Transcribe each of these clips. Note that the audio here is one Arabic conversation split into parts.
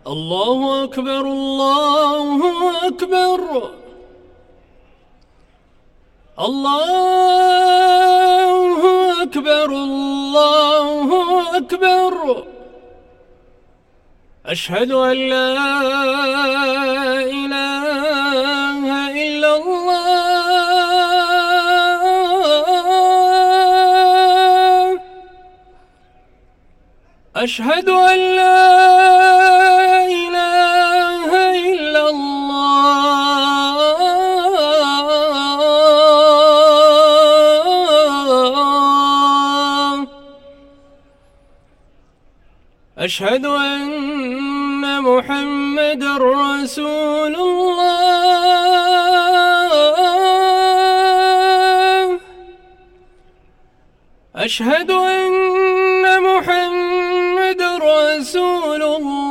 الله أكبر الله أكبر الله أكبر الله أكبر. أشهد أن لا إله إلا الله. أشهد أن لا إله إلا الله. أشهد أن محمد رسول الله. أشهد أن محمد رسول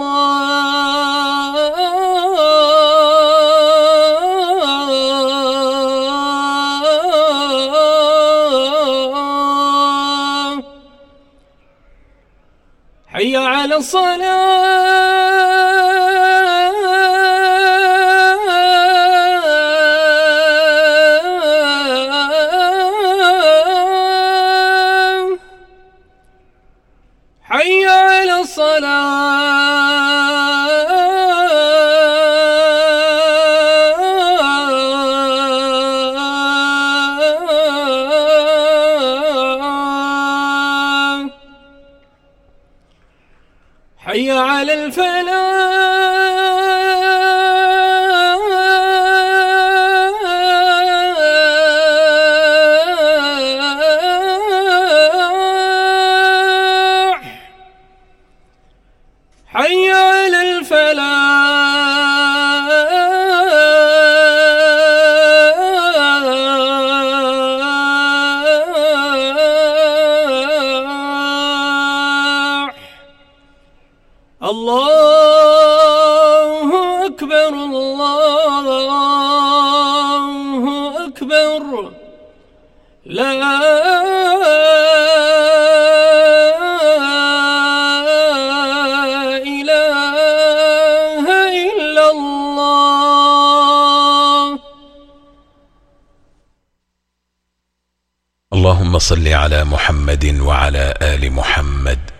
الله. حي على الصلاة. حي على الصلاة. حي على الفلاح. حي على الفلاح. الله أكبر الله أكبر. لا إله إلا الله. اللهم صل على محمد وعلى آل محمد